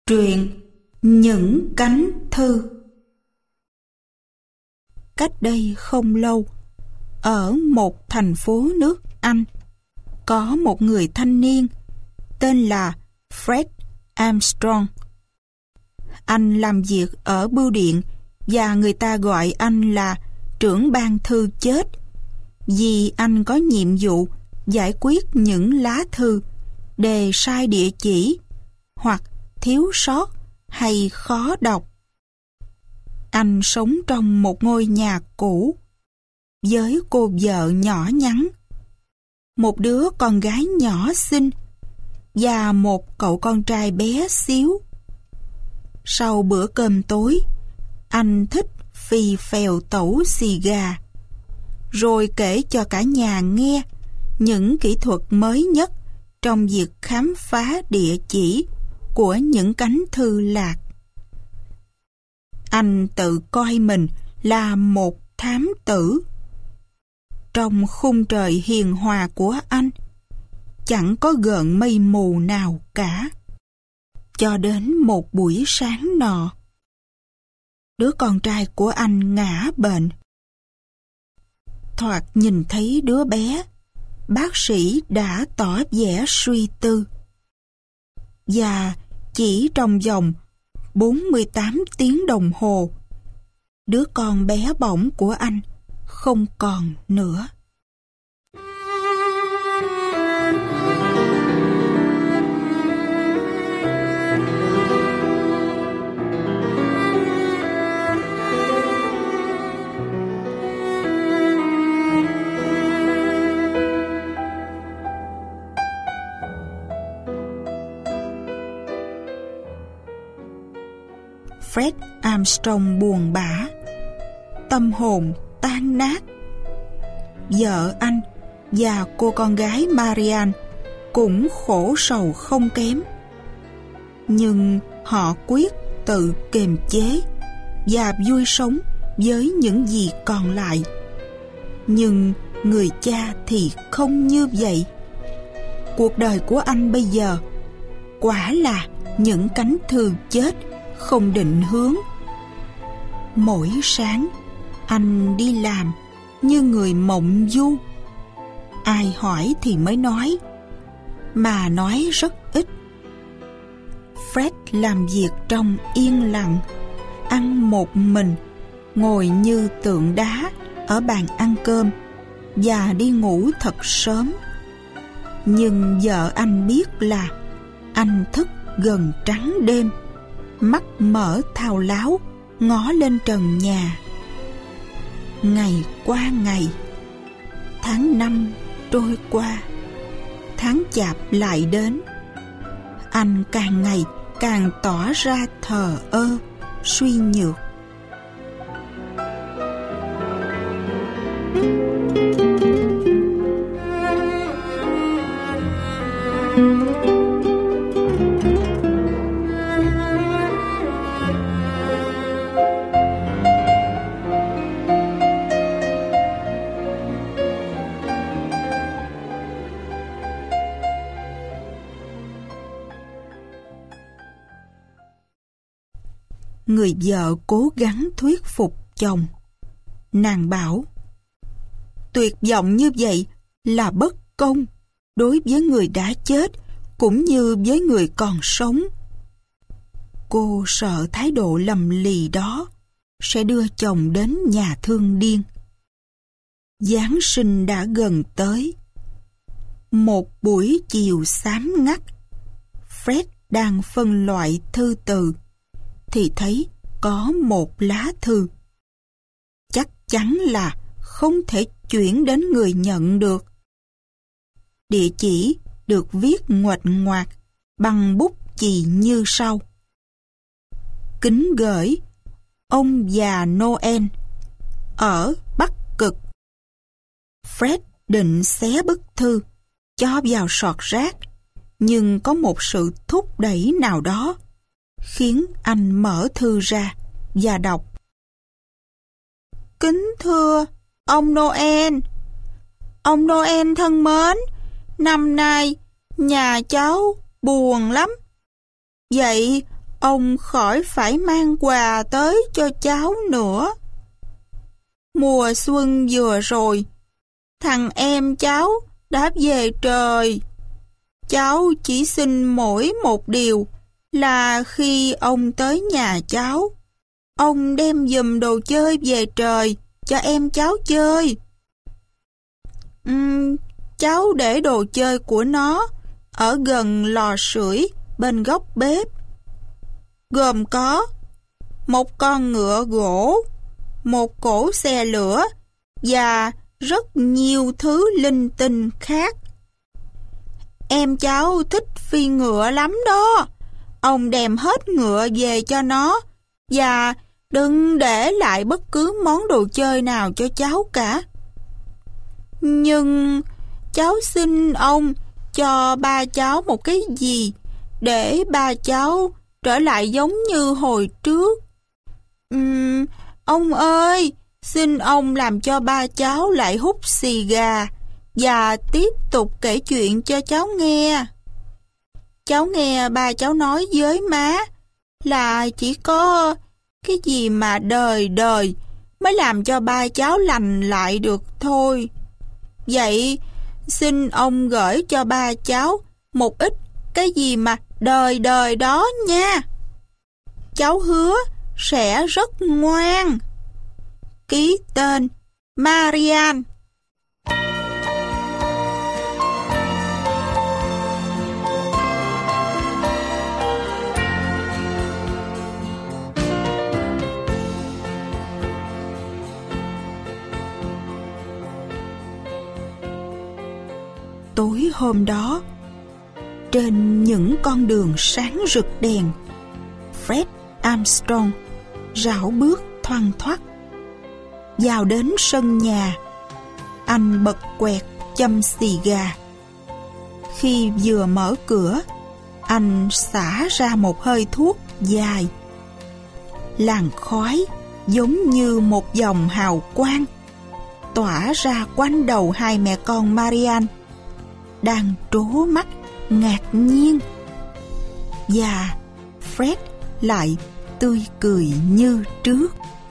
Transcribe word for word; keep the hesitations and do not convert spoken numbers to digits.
Truyện Những Cánh Thư. Cách đây không lâu, ở một thành phố nước Anh, có một người thanh niên tên là Fred Armstrong. Anh làm việc ở bưu điện và người ta gọi anh là trưởng ban thư chết, vì anh có nhiệm vụ giải quyết những lá thư đề sai địa chỉ hoặc thiếu sót hay khó đọc. Anh sống trong một ngôi nhà cũ với cô vợ nhỏ nhắn, một đứa con gái nhỏ xinh và một cậu con trai bé xíu. Sau bữa cơm tối, anh thích phì phèo tẩu xì gà, rồi kể cho cả nhà nghe những kỹ thuật mới nhất trong việc khám phá địa chỉ của những cánh thư lạc. Anh tự coi mình là một thám tử. Trong khung trời hiền hòa của anh, chẳng có gợn mây mù nào cả. Cho đến một buổi sáng nọ, đứa con trai của anh ngã bệnh. Thoạt nhìn thấy đứa bé, bác sĩ đã tỏ vẻ suy tư. Và chỉ trong vòng bốn mươi tám tiếng đồng hồ, đứa con bé bỏng của anh không còn nữa. Fred Armstrong buồn bã, tâm hồn tan nát. Vợ anh và cô con gái Marianne cũng khổ sầu không kém. Nhưng họ quyết tự kiềm chế và vui sống với những gì còn lại. Nhưng người cha thì không như vậy. Cuộc đời của anh bây giờ quả là những cánh thư chết không định hướng. Mỗi sáng anh đi làm như người mộng du. Ai hỏi thì mới nói, mà nói rất ít. Fred làm việc trong yên lặng, ăn một mình, ngồi như tượng đá ở bàn ăn cơm và đi ngủ thật sớm. Nhưng vợ anh biết là anh thức gần trắng đêm, mắt mở thao láo ngó lên trần nhà. Ngày qua ngày, tháng năm trôi qua, tháng chạp lại đến. Anh càng ngày càng tỏ ra thờ ơ, suy nhược. Người vợ cố gắng thuyết phục chồng. Nàng bảo, tuyệt vọng như vậy là bất công đối với người đã chết cũng như với người còn sống. Cô sợ thái độ lầm lì đó sẽ đưa chồng đến nhà thương điên. Giáng sinh đã gần tới. Một buổi chiều xám ngắt, Fred đang phân loại thư từ thì thấy có một lá thư. Chắc chắn là không thể chuyển đến người nhận được. Địa chỉ được viết nguệch ngoạc bằng bút chì như sau: kính gửi ông già Noel ở Bắc Cực. Fred định xé bức thư cho vào sọt rác, nhưng có một sự thúc đẩy nào đó khiến anh mở thư ra và đọc: kính thưa ông Noel, ông Noel thân mến, năm nay nhà cháu buồn lắm. Vậy ông khỏi phải mang quà tới cho cháu nữa. Mùa xuân vừa rồi, thằng em cháu đã về trời. Cháu chỉ xin mỗi một điều là khi ông tới nhà cháu, ông đem giùm đồ chơi về trời cho em cháu chơi. Uhm, cháu để đồ chơi của nó ở gần lò sưởi bên góc bếp, gồm có một con ngựa gỗ, một cỗ xe lửa và rất nhiều thứ linh tinh khác. Em cháu thích phi ngựa lắm đó. Ông đem hết ngựa về cho nó và đừng để lại bất cứ món đồ chơi nào cho cháu cả. Nhưng cháu xin ông cho ba cháu một cái gì để ba cháu trở lại giống như hồi trước. Uhm, ông ơi, xin ông làm cho ba cháu lại hút xì gà và tiếp tục kể chuyện cho cháu nghe. Cháu nghe ba cháu nói với má là chỉ có cái gì mà đời đời mới làm cho ba cháu lành lại được thôi. Vậy xin ông gửi cho ba cháu một ít cái gì mà đời đời đó nha. Cháu hứa sẽ rất ngoan. Ký tên Marian. Tối hôm đó, trên những con đường sáng rực đèn, Fred Armstrong rảo bước thoăn thoắt vào đến sân nhà. Anh bật quẹt châm xì gà. Khi vừa mở cửa, anh xả ra một hơi thuốc dài. Làn khói giống như một dòng hào quang tỏa ra quanh đầu hai mẹ con Marian, đang trố mắt ngạc nhiên. Và Fred lại tươi cười như trước.